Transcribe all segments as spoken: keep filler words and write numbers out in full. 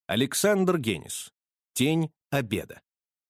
Александр Генис. «Тень обеда».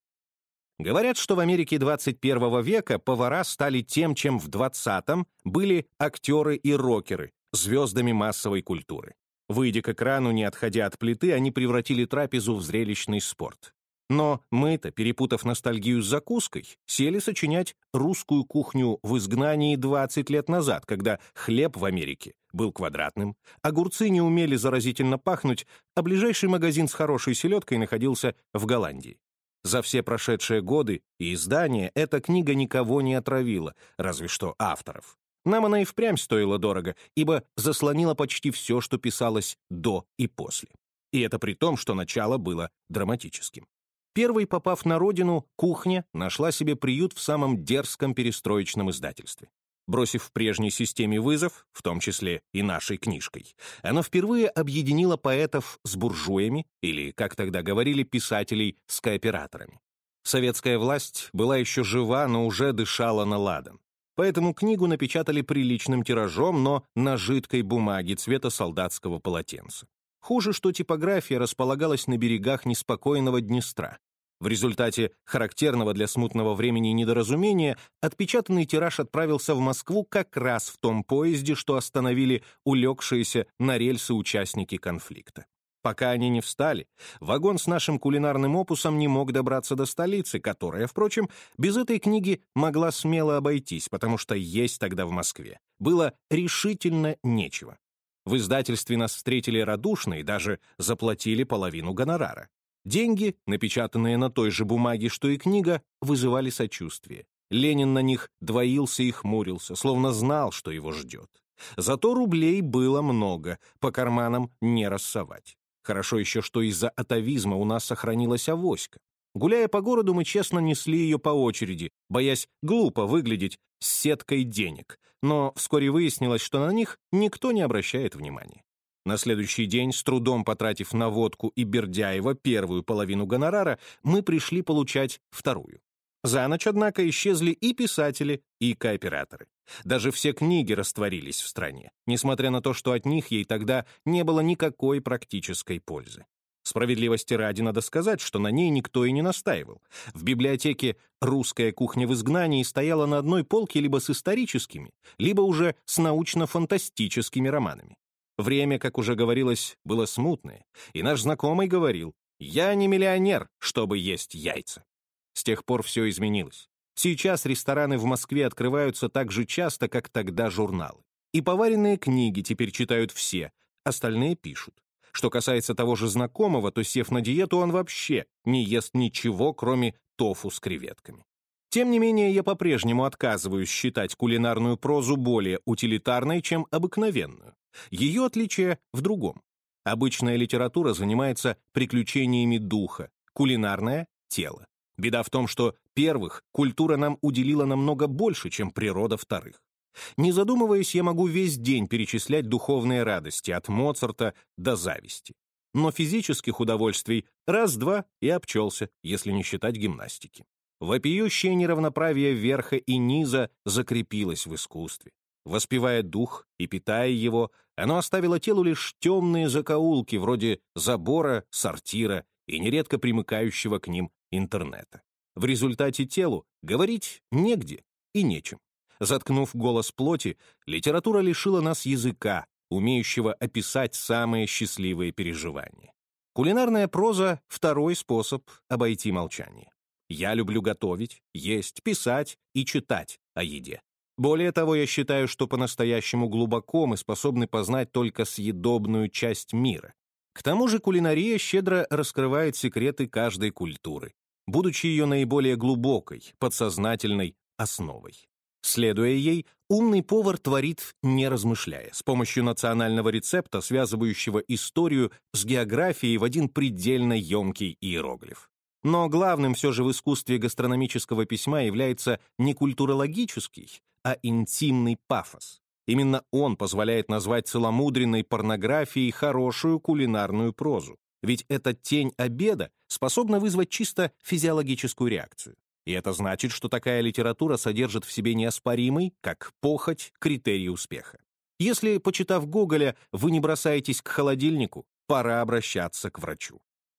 Говорят, что в Америке двадцать первого века повара стали тем, чем в двадцатом были актеры и рокеры, звездами массовой культуры. Выйдя к экрану, не отходя от плиты, они превратили трапезу в зрелищный спорт. Но мы-то, перепутав ностальгию с закуской, сели сочинять русскую кухню в изгнании двадцать лет назад, когда хлеб в Америке был квадратным, огурцы не умели заразительно пахнуть, а ближайший магазин с хорошей селедкой находился в Голландии. За все прошедшие годы и издания эта книга никого не отравила, разве что авторов. Нам она и впрямь стоила дорого, ибо заслонила почти все, что писалось до и после. И это при том, что начало было драматическим. Первой, попав на родину, кухня нашла себе приют в самом дерзком перестроечном издательстве. Бросив в прежней системе вызов, в том числе и нашей книжкой, она впервые объединила поэтов с буржуями, или, как тогда говорили, писателей с кооператорами. Советская власть была еще жива, но уже дышала на ладан. Поэтому книгу напечатали приличным тиражом, но на жидкой бумаге цвета солдатского полотенца. Хуже, что типография располагалась на берегах неспокойного Днестра. В результате характерного для смутного времени недоразумения отпечатанный тираж отправился в Москву как раз в том поезде, что остановили улегшиеся на рельсы участники конфликта. Пока они не встали, вагон с нашим кулинарным опусом не мог добраться до столицы, которая, впрочем, без этой книги могла смело обойтись, потому что есть тогда в Москве было решительно нечего. В издательстве нас встретили радушно и даже заплатили половину гонорара. Деньги, напечатанные на той же бумаге, что и книга, вызывали сочувствие. Ленин на них двоился и хмурился, словно знал, что его ждет. Зато рублей было много, по карманам не рассовать. Хорошо еще, что из-за атавизма у нас сохранилась авоська. Гуляя по городу, мы честно несли ее по очереди, боясь глупо выглядеть с сеткой денег. Но вскоре выяснилось, что на них никто не обращает внимания. На следующий день, с трудом потратив на водку и Бердяева первую половину гонорара, мы пришли получать вторую. За ночь, однако, исчезли и писатели, и кооператоры. Даже все книги растворились в стране, несмотря на то, что от них ей тогда не было никакой практической пользы. Справедливости ради надо сказать, что на ней никто и не настаивал. В библиотеке «Русская кухня в изгнании» стояла на одной полке либо с историческими, либо уже с научно-фантастическими романами. Время, как уже говорилось, было смутное, и наш знакомый говорил: «Я не миллионер, чтобы есть яйца». С тех пор все изменилось. Сейчас рестораны в Москве открываются так же часто, как тогда журналы. И поваренные книги теперь читают все, остальные пишут. Что касается того же знакомого, то, сев на диету, он вообще не ест ничего, кроме тофу с креветками. Тем не менее, я по-прежнему отказываюсь считать кулинарную прозу более утилитарной, чем обыкновенную. Ее отличие в другом. Обычная литература занимается приключениями духа, кулинарная — тела. Беда в том, что первых культура нам уделила намного больше, чем природа вторых. Не задумываясь, я могу весь день перечислять духовные радости, от Моцарта до зависти. Но физических удовольствий раз-два и обчелся, если не считать гимнастики. Вопиющее неравноправие верха и низа закрепилось в искусстве. Воспевая дух и питая его, оно оставило телу лишь темные закоулки, вроде забора, сортира и нередко примыкающего к ним интернета. В результате телу говорить негде и нечем. Заткнув голос плоти, литература лишила нас языка, умеющего описать самые счастливые переживания. Кулинарная проза — второй способ обойти молчание. Я люблю готовить, есть, писать и читать о еде. Более того, я считаю, что по-настоящему глубоко мы способны познать только съедобную часть мира. К тому же кулинария щедро раскрывает секреты каждой культуры, будучи ее наиболее глубокой, подсознательной основой. Следуя ей, умный повар творит, не размышляя, с помощью национального рецепта, связывающего историю с географией в один предельно емкий иероглиф. Но главным все же в искусстве гастрономического письма является не культурологический, а интимный пафос. Именно он позволяет назвать целомудренной порнографией хорошую кулинарную прозу. Ведь эта тень обеда способна вызвать чисто физиологическую реакцию. И это значит, что такая литература содержит в себе неоспоримый, как похоть, критерий успеха. Если, почитав Гоголя, вы не бросаетесь к холодильнику, пора обращаться к врачу.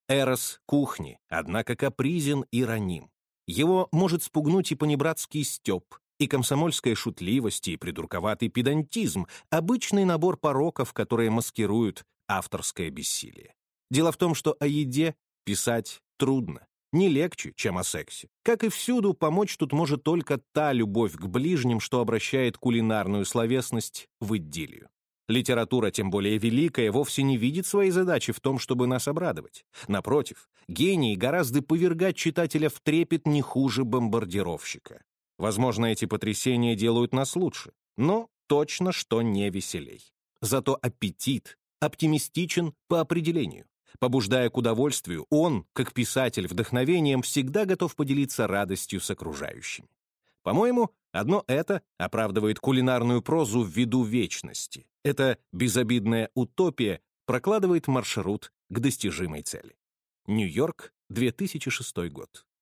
Эрос кухни, однако капризен и раним. Его может спугнуть и понебратский стёб, и комсомольская шутливость, и придурковатый педантизм, обычный набор пороков, которые маскируют авторское бессилие. Дело в том, что о еде писать трудно, не легче, чем о сексе. Как и всюду, помочь тут может только та любовь к ближним, что обращает кулинарную словесность в идиллию. Литература, тем более великая, вовсе не видит своей задачи в том, чтобы нас обрадовать. Напротив, гений гораздо повергать читателя в трепет не хуже бомбардировщика. Возможно, эти потрясения делают нас лучше, но точно что не веселей. Зато аппетит оптимистичен по определению. Побуждая к удовольствию, он, как писатель вдохновением, всегда готов поделиться радостью с окружающими. По-моему, одно это оправдывает кулинарную прозу в виду вечности. Эта безобидная утопия прокладывает маршрут к достижимой цели. Нью-Йорк, две тысячи шестой год.